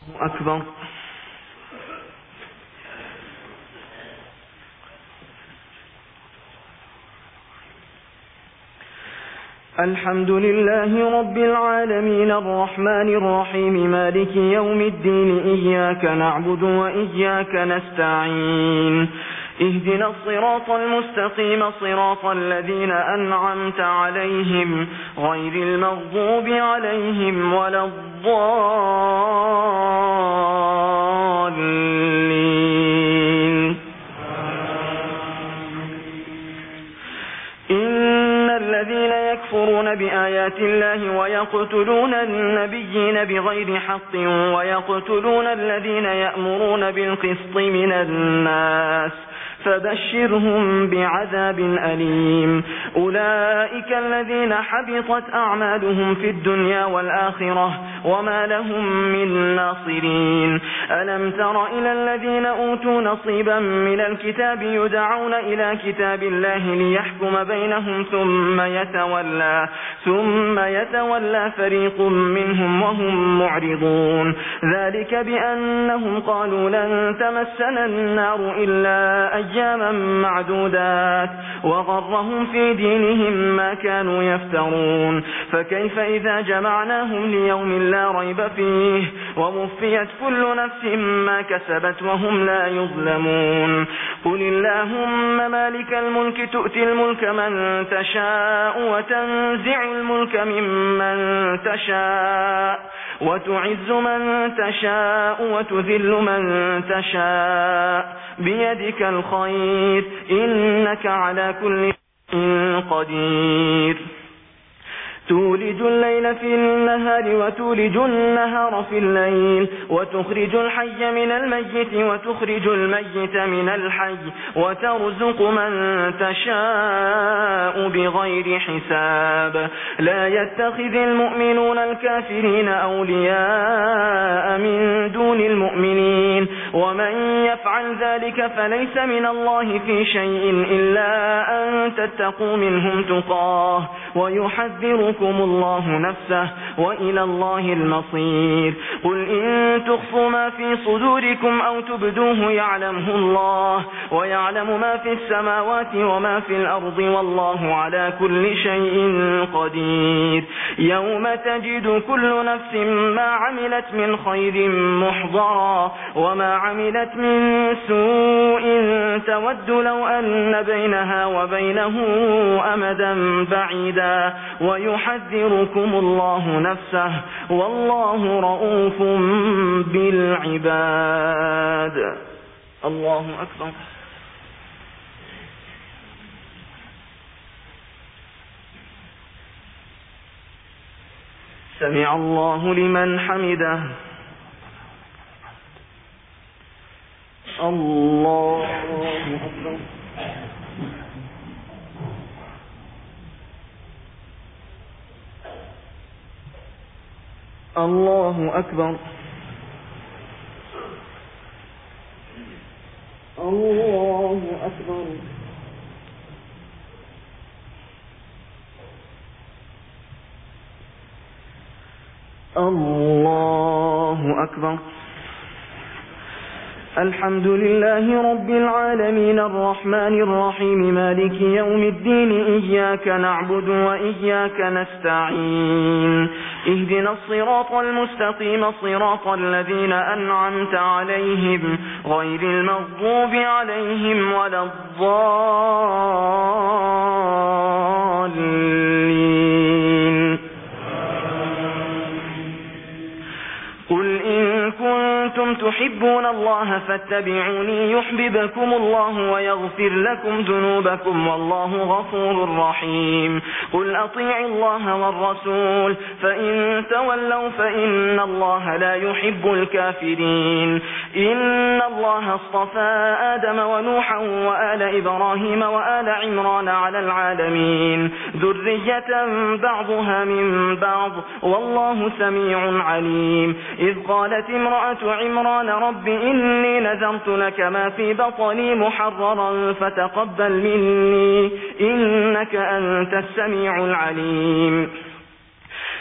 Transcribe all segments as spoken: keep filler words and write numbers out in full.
أكبر. الحمد لله رب العالمين الرحمن الرحيم مالك يوم الدين إياك نعبد وإياك نستعين اهدنا الصراط المستقيم صراط الذين أنعمت عليهم غير المغضوب عليهم ولا الضالين. إن الذين يكفرون بآيات الله ويقتلون النبيين بغير حق ويقتلون الذين يأمرون بالقسط من الناس فبشرهم بعذاب أليم. أولئك الذين حبطت أعمالهم في الدنيا والآخرة وما لهم من ناصرين. ألم تر إلى الذين أوتوا نصيبا من الكتاب يدعون إلى كتاب الله ليحكم بينهم ثم يتولى ثم يتولى فريق منهم وهم معرضون. ذلك بأنهم قالوا لن تمسنا النار إلا أياما معدودات وغرهم في دينهم ما كانوا يفترون. فكيف إذا جمعناهم ليوم لا ريب فيه ووفيت كل نفس ما كسبت وهم لا يظلمون. قل اللهم مالك الملك تؤتي الملك من تشاء وتنزع الملك ممن تشاء وتعز من تشاء وتذل من تشاء بيدك الخير إنك على كل شيء قدير. تولج الليل في النهار وتولج النهار في الليل وتخرج الحي من الميت وتخرج الميت من الحي وترزق من تشاء بغير حساب. لا يتخذ المؤمنون الكافرين أولياء من دون المؤمنين ومن يفعل ذلك فليس من الله في شيء إلا أن تتقوا منهم تقاه ويحذركم الله نفسه وإلى الله المصير. قل إن تخفوا ما في صدوركم أو تبدوه يعلمه الله ويعلم ما في السماوات وما في الأرض والله على كل شيء قدير. يوم تجد كل نفس ما عملت من خير محضرا وما عملت من سوء تود لو أن بينها وبينه أمدا بعيدا ويحذركم الله نفسه والله رؤوف بالعباد. الله أكبر. سمع الله لمن حمده. الله أكبر. الله أكبر. الله أكبر. الله أكبر. الحمد لله رب العالمين الرحمن الرحيم مالك يوم الدين إياك نعبد وإياك نستعين اهدنا الصراط المستقيم صراط الذين أنعمت عليهم غير المغضوب عليهم ولا الضالين. قل إن كنتم تحبون الله فاتبعوني يحببكم الله ويغفر لكم ذنوبكم والله غفور رحيم. قل أطيعوا الله والرسول فإن تولوا فإن الله لا يحب الكافرين. إن الله اصطفى آدم ونوحا وآل إبراهيم وآل عمران على العالمين ذرية بعضها من بعض والله سميع عليم. إذ قالت امرأة عمران رب إني نذرت لك ما في بطني محررا فتقبل مني إنك أنت السميع العليم.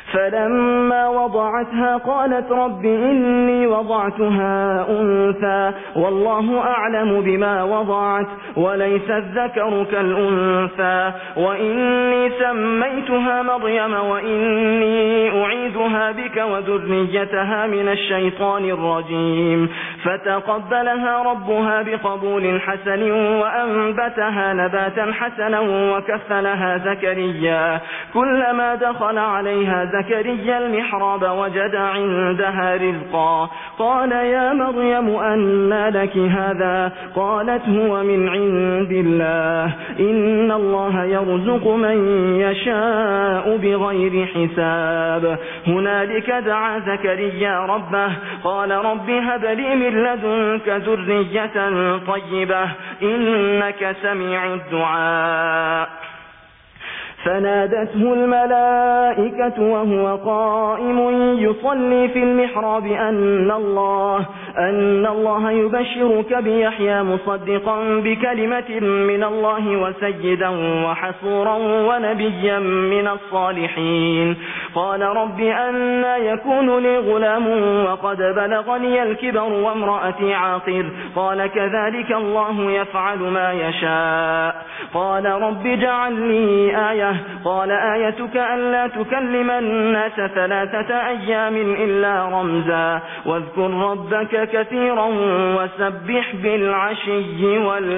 فلما وضعتها قالت رب إني وضعتها أنثى والله أعلم بما وضعت وليس الذكر كالأنثى وإني سميتها مريم وإني أعيذها بك وذريتها من الشيطان الرجيم فتقبلها ربها بقبول حسن وأنبتها نباتا حسنا وكفلها زكريا كلما دخل عليها زكريا المحراب وجد عندها رزقا قال يا مريم أنى لك هذا قالت هو من عند الله إن الله يرزق من يشاء بغير حساب هنالك دعا زكريا ربه قال رب هب لي من لدنك ذرية طيبة إنك سميع الدعاء فنادته الملائكة وهو قائم يصلي في المحراب أن الله أن الله يبشرك بيحيى مصدقا بكلمة من الله وسيدا وحصورا ونبيا من الصالحين قال رب أنى يكون لي غلام وقد بلغني الكبر وامرأتي عاقر قال كذلك الله يفعل ما يشاء قال رب اجعل لي آية قال آيتك ألا تكلم الناس ثلاثة أيام إلا رمزا واذكر ربك كثيرا وسبح بالعشي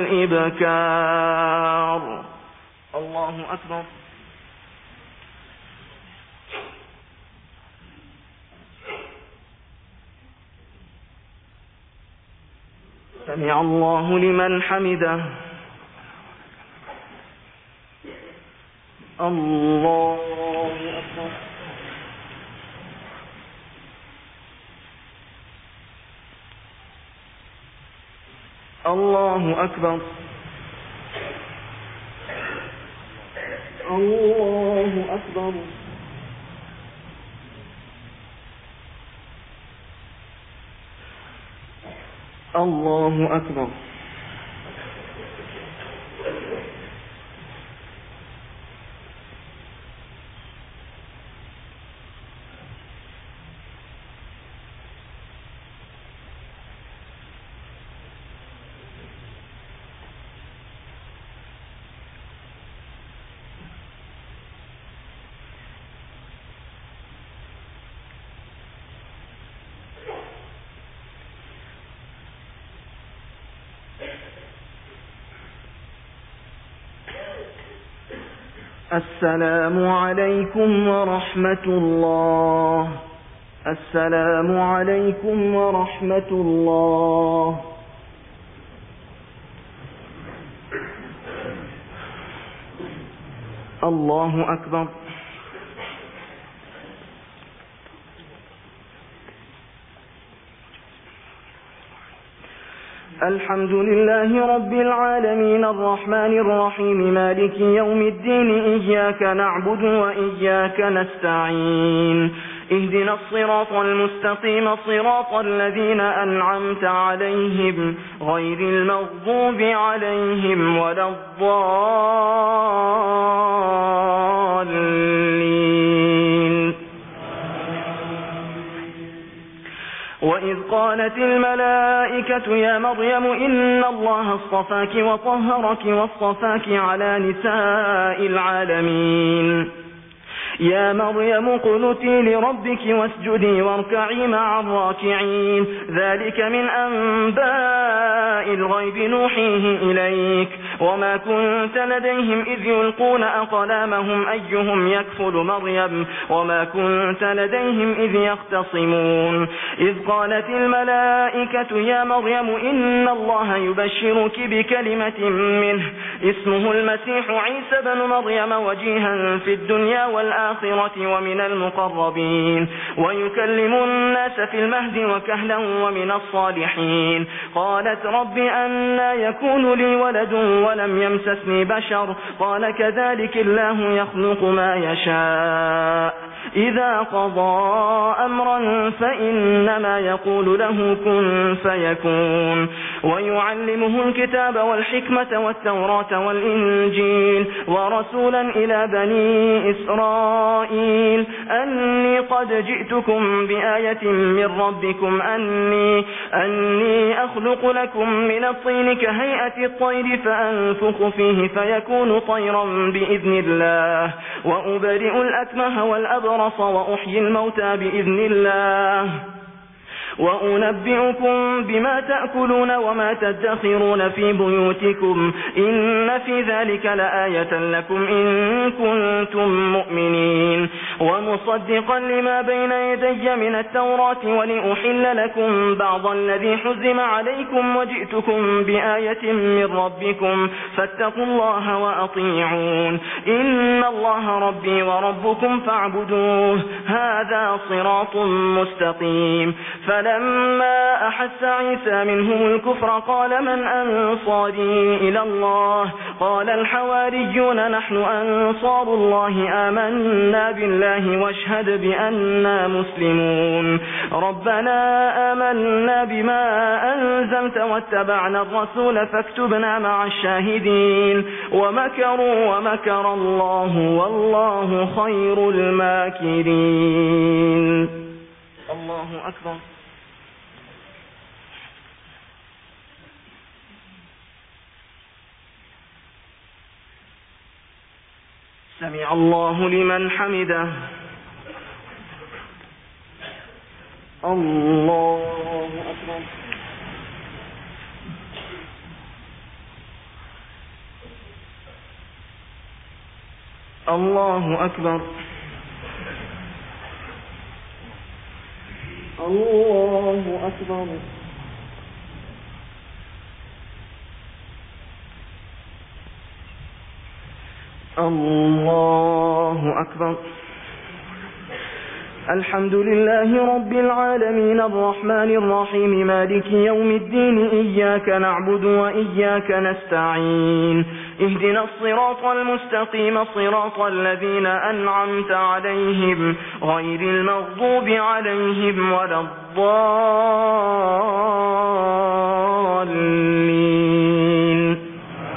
والإبكار الله أكبر سمع الله لمن حمده الله أكبر الله أكبر الله أكبر الله أكبر السلام عليكم ورحمة الله السلام عليكم ورحمة الله الله أكبر الحمد لله رب العالمين الرحمن الرحيم مالك يوم الدين إياك نعبد وإياك نستعين اهدنا الصراط المستقيم صراط الذين أنعمت عليهم غير المغضوب عليهم ولا الضالين وإذ قالت الملائكة يا مريم إن الله اصطفاك وطهرك واصطفاك على نساء العالمين يا مريم اقنتي لربك واسجدي واركعي مع الراكعين ذلك من أنباء الغيب نوحيه إليك وما كنت لديهم إذ يلقون أقلامهم أيهم يكفل مريم وما كنت لديهم إذ يختصمون إذ قالت الملائكة يا مريم إن الله يبشرك بكلمة منه اسمه المسيح عيسى بن مريم وجيها في الدنيا والآخرة ومن المقربين ويكلم الناس في المهد وكهلا ومن الصالحين قالت رب أنى يكون لي ولد ولم يمسسني بشر قال كذلك الله يخلق ما يشاء إذا قضى أمرا فإنما يقول له كن فيكون. ويعلمه الكتاب والحكمة والتوراة والإنجيل ورسولا إلى بني إسرائيل أني قد جئتكم بآية من ربكم أني, أني أخلق لكم من الطين كهيئة الطير فأنفخ فيه فيكون طيرا بإذن الله وأبرئ الأكمه والأبرص وأحيي الموتى بإذن الله وأنبئكم بما تأكلون وما تدخرون في بيوتكم إن في ذلك لآية لكم إن كنتم مؤمنين ومصدقا لما بين يدي من التوراة ولأحل لكم بعض الذي حزم عليكم وجئتكم بآية من ربكم فاتقوا الله وأطيعون إن الله ربي وربكم فاعبدوه هذا صراط مستقيم. فلما أحس عيسى منهم الكفر قال من أنصاري إلى الله قال الحواريون نحن أنصار الله آمنا بالله واشهد بأننا مسلمون ربنا آمنا بما أنزلت واتبعنا الرسول فاكتبنا مع الشاهدين ومكروا ومكر الله والله خير الماكرين. الله أكبر. سمع الله لمن حمده. الله أكبر. الله أكبر. الله أكبر. الله أكبر. الحمد لله رب العالمين الرحمن الرحيم مالك يوم الدين إياك نعبد وإياك نستعين اهدنا الصراط المستقيم صراط الذين أنعمت عليهم غير المغضوب عليهم ولا الضالين.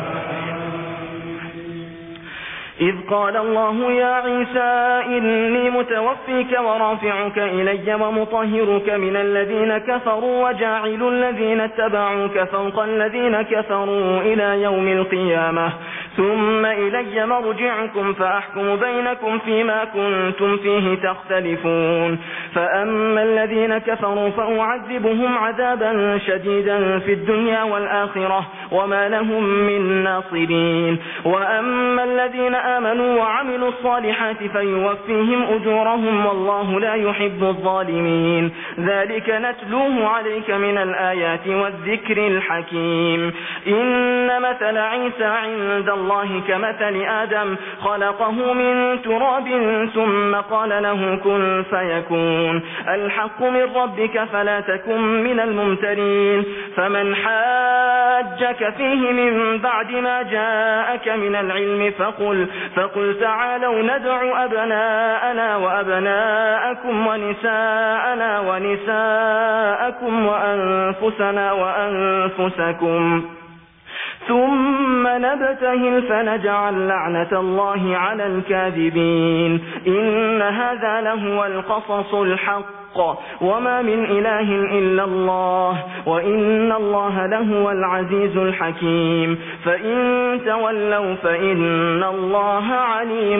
إذ قال الله يا عيسى إني متوفيك ورافعك إلي ومطهرك من الذين كفروا وجاعل الذين اتبعوك فوق الذين كفروا إلى يوم القيامة ثم إلي مرجعكم فأحكم بينكم فيما كنتم فيه تختلفون. فأما الذين كفروا فأعذبهم عذابا شديدا في الدنيا والآخرة وما لهم من ناصرين. وأما الذين آمنوا وعملوا الصالحات فيوفيهم أجورهم والله لا يحب الظالمين. ذلك نتلوه عليك من الآيات والذكر الحكيم. إن مثل عيسى عند الله كمثل آدم خلقه من تراب ثم قال له كن فيكون الحق من ربك فلا تكن من الممترين. فمن حاجك فيه من بعد ما جاءك من العلم فقل, فقل تعالوا ندع أبناءنا وأبناءكم ونساءنا ونساءكم وأنفسنا وأنفسكم ثم نبتهل فنجعل لعنة الله على الكاذبين. إن هذا لهو القصص الحق وما من إله إلا الله وإن الله لهو العزيز الحكيم. فإن تولوا فإن الله عليم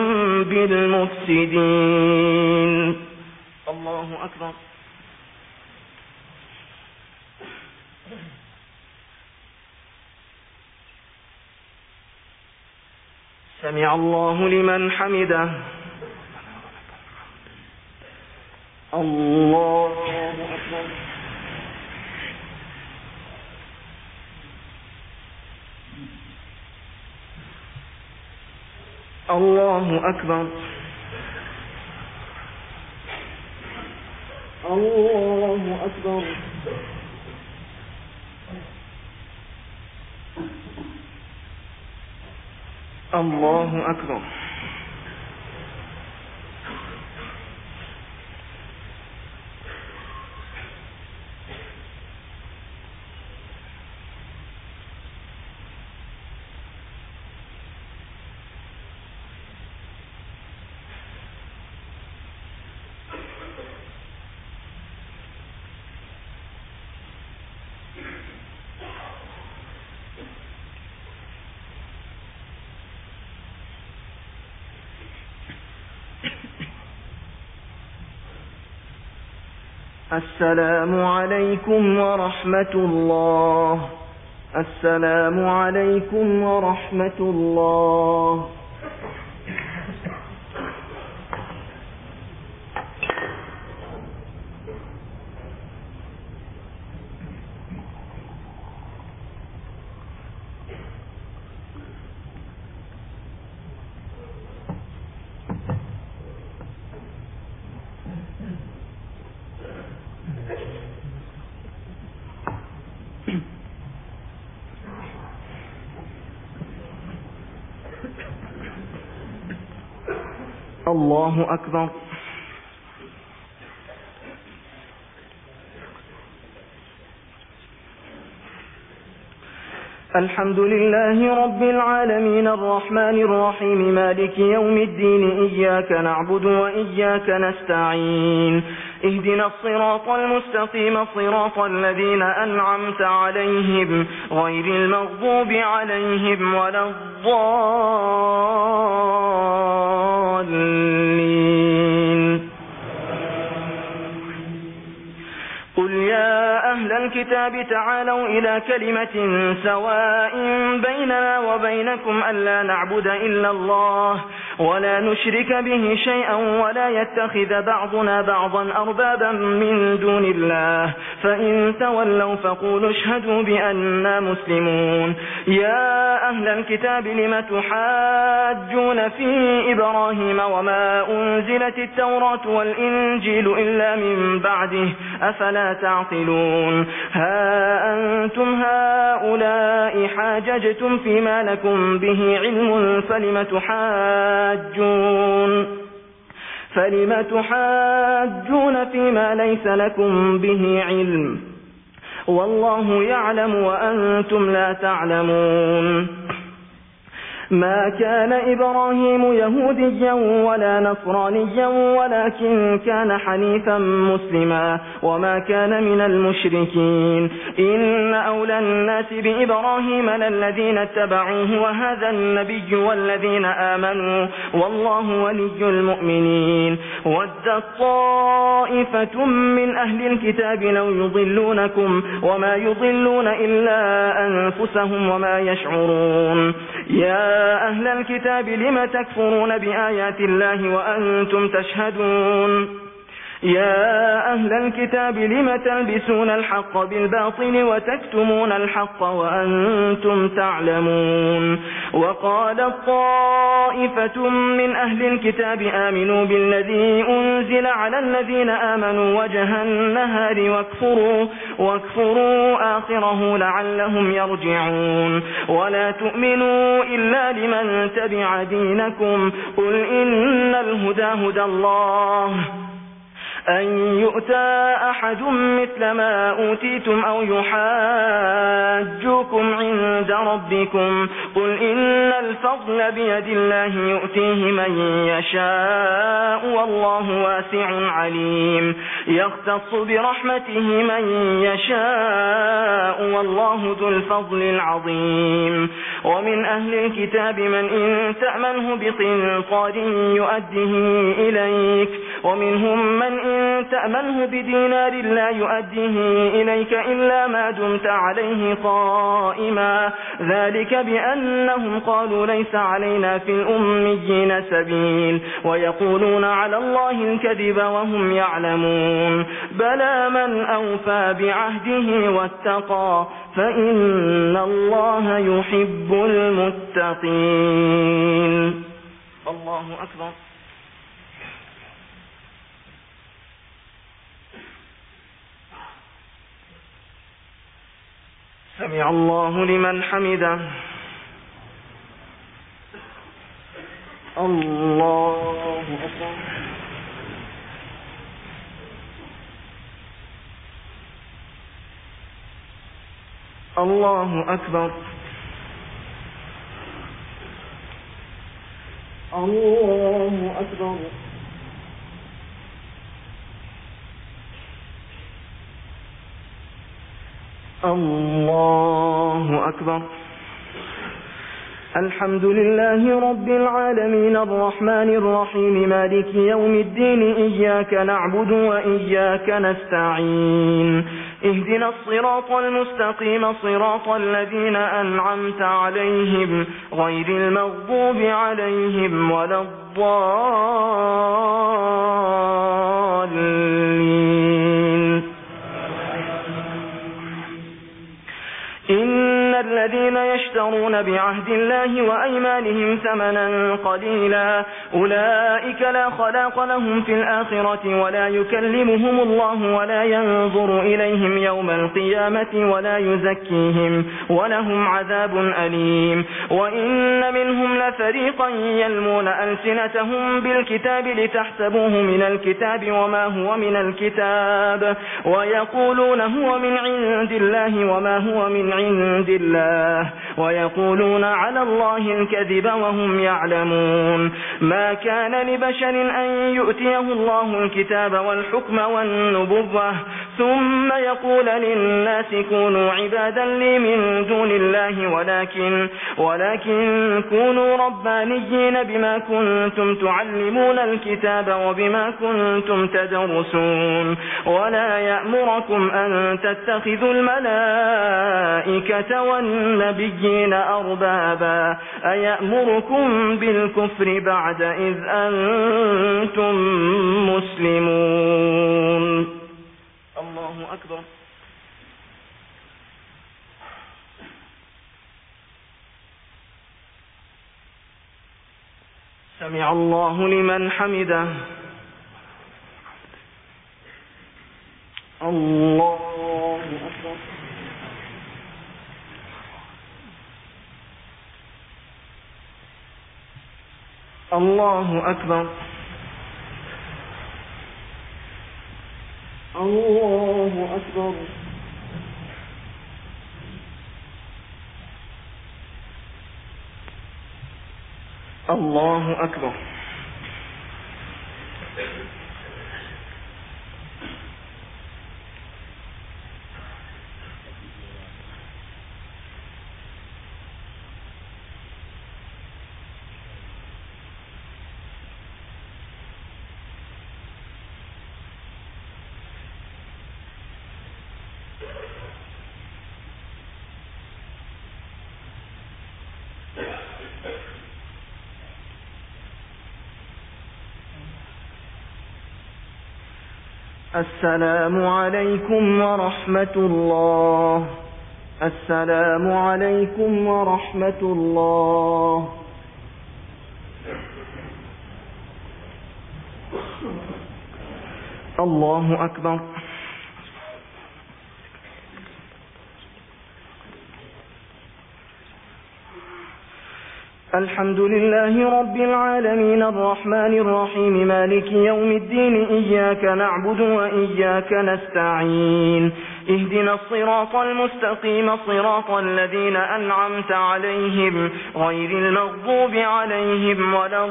بالمفسدين. الله أكبر. سمع الله لمن حمده. الله أكبر. الله أكبر. الله أكبر. الله أكبر. السلام عليكم ورحمة الله. السلام عليكم ورحمة الله. الله أكبر. الحمد لله رب العالمين الرحمن الرحيم مالك يوم الدين إياك نعبد وإياك نستعين اهدنا الصراط المستقيم صراط الذين أنعمت عليهم غير المغضوب عليهم ولا الضالين. قل يا أهل الكتاب تعالوا إلى كلمة سواء بيننا وبينكم ألا نعبد إلا الله ولا نشرك به شيئا ولا يتخذ بعضنا بعضا أربابا من دون الله فإن تولوا فقولوا اشهدوا بأننا مسلمون. يا أهل الكتاب لم تحاجون في إبراهيم وما أنزلت التوراة والإنجيل إلا من بعده أفلا تعقلون. ها أنتم هؤلاء حاججتم فيما لكم به علم فلم تحاجون فلم تحاجون فيما ليس لكم به علم والله يعلم وأنتم لا تعلمون. ما كان إبراهيم يهوديا ولا نصرانيا ولكن كان حنيفا مسلما وما كان من المشركين. إن أولى الناس بإبراهيم للذين اتبعوه وهذا النبي والذين آمنوا والله ولي المؤمنين. ودت طائفة من أهل الكتاب لو يضلونكم وما يضلون إلا أنفسهم وما يشعرون. يا أهل الكتاب لم تكفرون بآيات الله وأنتم تشهدون. يا أهل الكتاب لم تلبسون الحق بالباطل وتكتمون الحق وأنتم تعلمون. وقال طائفة من أهل الكتاب آمنوا بالذي أنزل على الذين آمنوا وجه النهار واكفروا, واكفروا آخره لعلهم يرجعون. ولا تؤمنوا إلا لمن تبع دينكم قل إن الهدى هدى الله أن يؤتى أحد مثل ما أوتيتم أو يحاجوكم عند ربكم قل إن الفضل بيد الله يؤتيه من يشاء والله واسع عليم. يختص برحمته من يشاء والله ذو الفضل العظيم. ومن أهل الكتاب من إن تأمنه بقنطار يؤده إليك ومنهم من إن تأمنه بدينار لا يؤديه إليك إلا ما دمت عليه قائما ذلك بأنهم قالوا ليس علينا في الأميين سبيل ويقولون على الله الكذب وهم يعلمون. بلى من أوفى بعهده واتقى فإن الله يحب المتقين. الله أكبر. سمع الله لمن حمده. الله أكبر. الله أكبر. الله أكبر. الله أكبر. الحمد لله رب العالمين الرحمن الرحيم مالك يوم الدين إياك نعبد وإياك نستعين اهدنا الصراط المستقيم صراط الذين أنعمت عليهم غير المغضوب عليهم ولا الضالين. إن الذين يشترون بعهد الله وأيمانهم ثمنا قليلا أولئك لا خلاق لهم في الآخرة ولا يكلمهم الله ولا ينظر إليهم يوم القيامة ولا يزكيهم ولهم عذاب أليم. وإن منهم لفريقا يلمون ألسنتهم بالكتاب لتحسبوه من الكتاب وما هو من الكتاب ويقولون هو من عند الله وما هو من عند الله ويقولون على الله الكذب وهم يعلمون. ما كان لبشر أن يؤتيه الله الكتاب والحكم والنبوة ثم يقول للناس كونوا عبادا لي من دون الله ولكن, ولكن كونوا ربانيين بما كنتم تعلمون الكتاب وبما كنتم تدرسون ولا يأمركم أن تتخذوا الملائكة والنبيين أربابا أيأمركم بالكفر بعد إذ أنتم مسلمون. الله أكبر. سمع الله لمن حمده. الله أكبر. الله أكبر. الله أكبر. الله أكبر. السلام عليكم ورحمة الله. السلام عليكم ورحمة الله. الله أكبر. الحمد لله رب العالمين الرحمن الرحيم مالك يوم الدين إياك نعبد وإياك نستعين اهدنا الصراط المستقيم صراط الذين أنعمت عليهم غير المغضوب عليهم ولا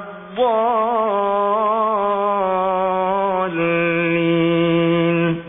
الضالين.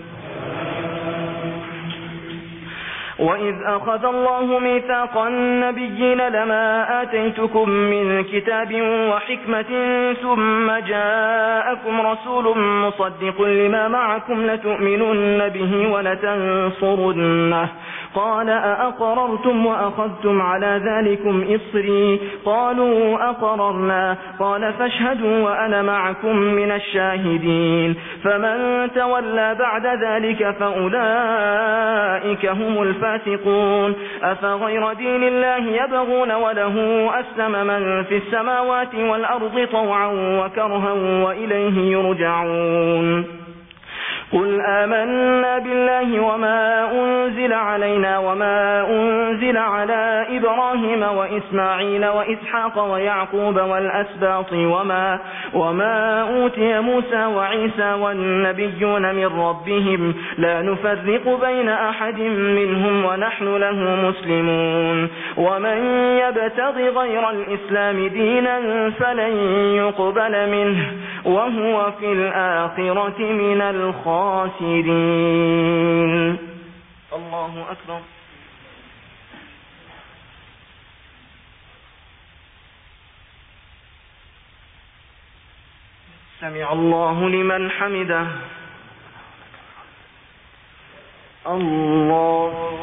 وإذ أخذ الله ميثاق النبيين لما آتيتكم من كتاب وحكمة ثم جاءكم رسول مصدق لما معكم لتؤمنن به ولتنصرنه قال أأقررتم وأخذتم على ذلكم إصري قالوا أقررنا قال فاشهدوا وأنا معكم من الشاهدين فمن تولى بعد ذلك فأولئك هم الفاسقون أفغير دين الله يبغون وله أسلم من في السماوات والأرض طوعا وكرها وإليه يرجعون قل آمنا بالله وما أنزل علينا وما أنزل على إبراهيم وإسماعيل وإسحاق ويعقوب والأسباط وما, وما أوتي موسى وعيسى والنبيون من ربهم لا نفرق بين أحد منهم ونحن له مسلمون ومن يبتغ غير الإسلام دينا فلن يقبل منه وهو في الآخرة من الخاسرين. الله أكبر. سمع الله لمن حمده. الله